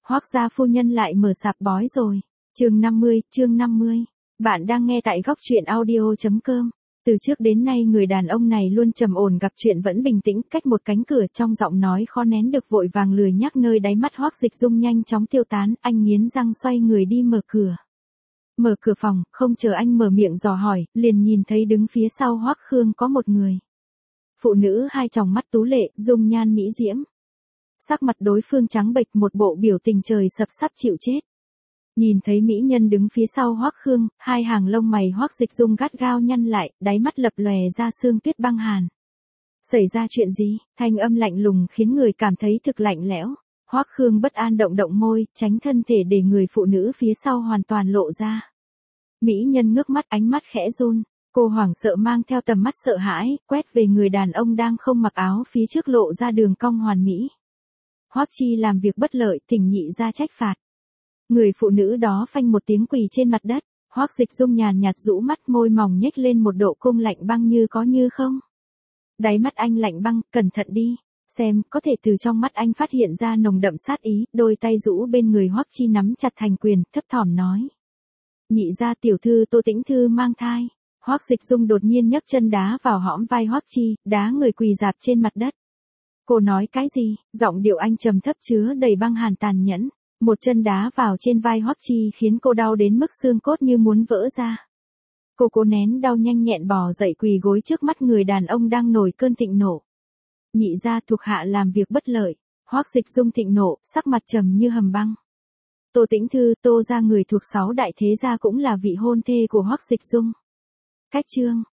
Hoác gia phu nhân lại mở sạp bói rồi. Chương 50. Bạn đang nghe tại góc truyện audio.com. Từ trước đến nay người đàn ông này luôn trầm ổn, gặp chuyện vẫn bình tĩnh, cách một cánh cửa trong giọng nói khó nén được vội vàng lười nhác nơi đáy mắt Hoác Dịch Dung nhanh chóng tiêu tán, anh nghiến răng xoay người đi mở cửa. Mở cửa phòng, không chờ anh mở miệng dò hỏi, liền nhìn thấy đứng phía sau Hoác Khương có một người. Phụ nữ hai tròng mắt tú lệ, dung nhan mỹ diễm. Sắc mặt đối phương trắng bệch, một bộ biểu tình trời sập sắp chịu chết. Nhìn thấy mỹ nhân đứng phía sau Hoác Khương, hai hàng lông mày Hoác Dịch Dung gắt gao nhăn lại, đáy mắt lập lòe ra sương tuyết băng hàn. Xảy ra chuyện gì? Thanh âm lạnh lùng khiến người cảm thấy thực lạnh lẽo. Hoác Khương bất an động môi, tránh thân thể để người phụ nữ phía sau hoàn toàn lộ ra. Mỹ nhân ngước mắt, ánh mắt khẽ run. Cô hoảng sợ mang theo tầm mắt sợ hãi, quét về người đàn ông đang không mặc áo phía trước lộ ra đường cong hoàn mỹ. Hoắc Chi làm việc bất lợi, thỉnh nhị ra trách phạt. Người phụ nữ đó phanh một tiếng quỳ trên mặt đất. Hoắc Dịch Dung nhàn nhạt rũ mắt, môi mỏng nhếch lên một độ cung lạnh băng như có như không. Đáy mắt anh lạnh băng, cẩn thận đi. Xem, có thể từ trong mắt anh phát hiện ra nồng đậm sát ý, đôi tay rũ bên người Hoắc Chi nắm chặt thành quyền, thấp thỏm nói. Nhị gia tiểu thư Tô Tĩnh Thư mang thai. Hoắc Dịch Dung đột nhiên nhấc chân đá vào hõm vai Hoắc Chi, đá người quỳ rạp trên mặt đất. Cô nói cái gì? Giọng điệu anh trầm thấp chứa đầy băng hàn tàn nhẫn. Một chân đá vào trên vai Hoắc Chi khiến cô đau đến mức xương cốt như muốn vỡ ra. Cô cố nén đau nhanh nhẹn bò dậy quỳ gối trước mắt người đàn ông đang nổi cơn thịnh nộ. Nhị gia thuộc hạ làm việc bất lợi. Hoắc Dịch Dung thịnh nộ, sắc mặt trầm như hầm băng. Tô Tĩnh Thư, Tô gia người thuộc 6 đại thế gia cũng là vị hôn thê của Hoắc Dịch Dung. Cách chương